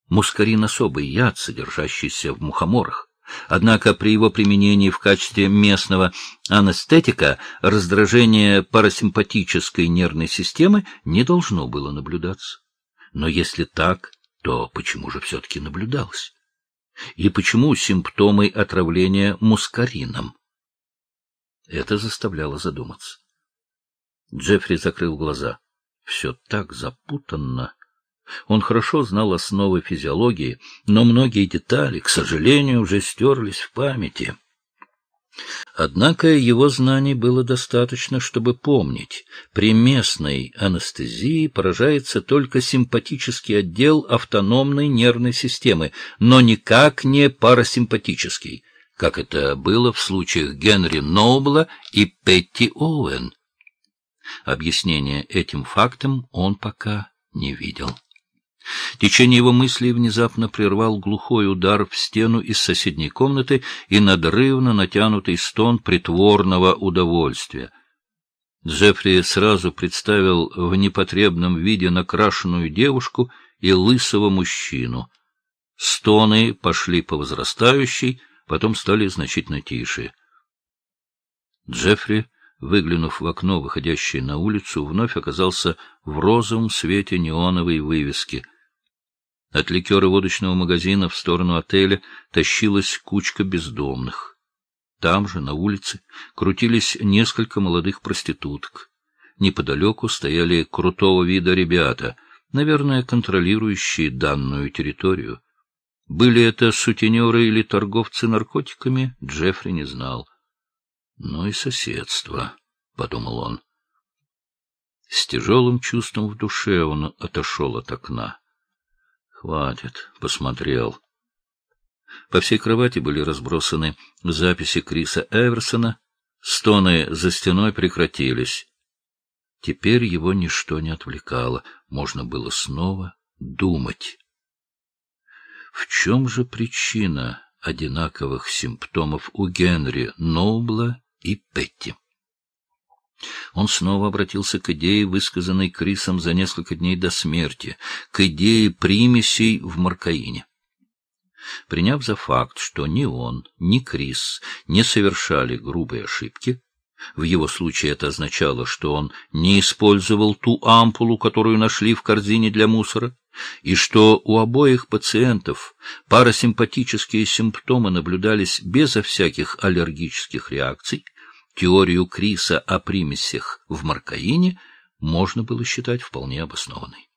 Мускарин — особый яд, содержащийся в мухоморах. Однако при его применении в качестве местного анестетика раздражение парасимпатической нервной системы не должно было наблюдаться. Но если так, то почему же все-таки наблюдалось? И почему симптомы отравления мускарином? Это заставляло задуматься. Джеффри закрыл глаза. Все так запутанно. Он хорошо знал основы физиологии, но многие детали, к сожалению, уже стерлись в памяти. Однако его знаний было достаточно, чтобы помнить, при местной анестезии поражается только симпатический отдел автономной нервной системы, но никак не парасимпатический, как это было в случаях Генри Нобла и Петти Оуэн. Объяснения этим фактам он пока не видел. Течение его мыслей внезапно прервал глухой удар в стену из соседней комнаты и надрывно натянутый стон притворного удовольствия. Джеффри сразу представил в непотребном виде накрашенную девушку и лысого мужчину. Стоны пошли по возрастающей, потом стали значительно тише. Джеффри, выглянув в окно, выходящее на улицу, вновь оказался в розовом свете неоновой вывески. От ликеро-водочного магазина в сторону отеля тащилась кучка бездомных. Там же, на улице, крутились несколько молодых проституток. Неподалеку стояли крутого вида ребята, наверное, контролирующие данную территорию. Были это сутенеры или торговцы наркотиками, Джеффри не знал. «Ну и соседство», — подумал он. С тяжелым чувством в душе он отошел от окна. «Хватит», — посмотрел. По всей кровати были разбросаны записи Криса Эверсона. Стоны за стеной прекратились. Теперь его ничто не отвлекало. Можно было снова думать. В чем же причина одинаковых симптомов у Генри Нобла и Петти? Он снова обратился к идее, высказанной Крисом за несколько дней до смерти, к идее примесей в маркаине. Приняв за факт, что ни он, ни Крис не совершали грубой ошибки, в его случае это означало, что он не использовал ту ампулу, которую нашли в корзине для мусора, и что у обоих пациентов парасимпатические симптомы наблюдались безо всяких аллергических реакций, теорию Криса о примесях в маркаине можно было считать вполне обоснованной.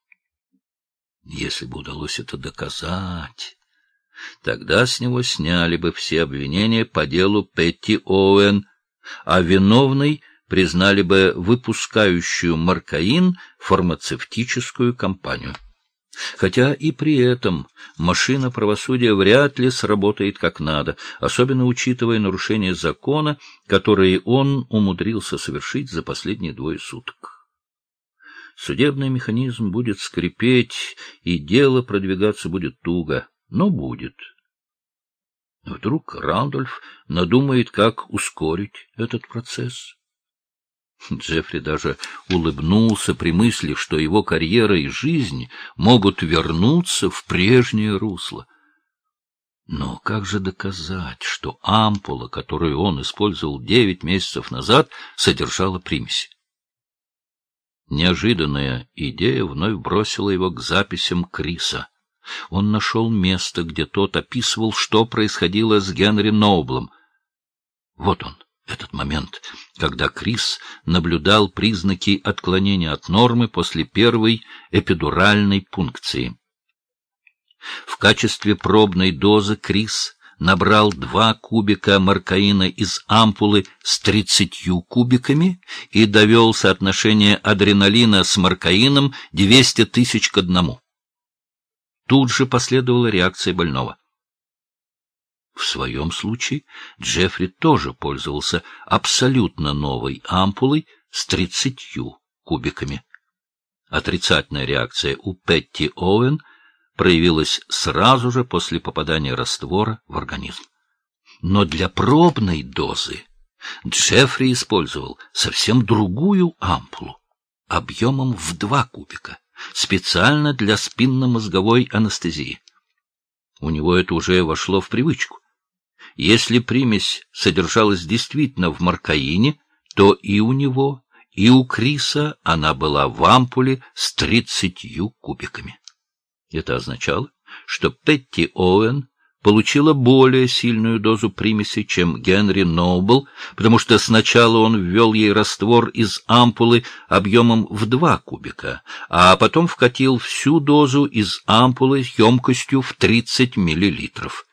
Если бы удалось это доказать, тогда с него сняли бы все обвинения по делу Петти Оуэн, а виновной признали бы выпускающую маркаин фармацевтическую компанию. Хотя и при этом машина правосудия вряд ли сработает как надо, особенно учитывая нарушения закона, которые он умудрился совершить за последние 2 суток. Судебный механизм будет скрипеть, и дело продвигаться будет туго, но будет. Вдруг Рандольф надумает, как ускорить этот процесс. Джеффри даже улыбнулся при мысли, что его карьера и жизнь могут вернуться в прежнее русло. Но как же доказать, что ампула, которую он использовал 9 месяцев назад, содержала примеси? Неожиданная идея вновь бросила его к записям Криса. Он нашел место, где тот описывал, что происходило с Генри Ноблом. Вот он, этот момент, когда Крис наблюдал признаки отклонения от нормы после первой эпидуральной пункции. В качестве пробной дозы Крис набрал 2 кубика маркаина из ампулы с 30 кубиками и довел соотношение адреналина с маркаином 200 тысяч к 1. Тут же последовала реакция больного. В своем случае Джеффри тоже пользовался абсолютно новой ампулой с 30 кубиками. Отрицательная реакция у Петти Оуэн проявилась сразу же после попадания раствора в организм. Но для пробной дозы Джеффри использовал совсем другую ампулу, объемом в 2 кубика, специально для спинномозговой анестезии. У него это уже вошло в привычку. Если примесь содержалась действительно в маркаине, то и у него, и у Криса она была в ампуле с 30 кубиками. Это означало, что Петти Оуэн получила более сильную дозу примеси, чем Генри Ноубл, потому что сначала он ввел ей раствор из ампулы объемом в 2 кубика, а потом вкатил всю дозу из ампулы емкостью в 30 миллилитров.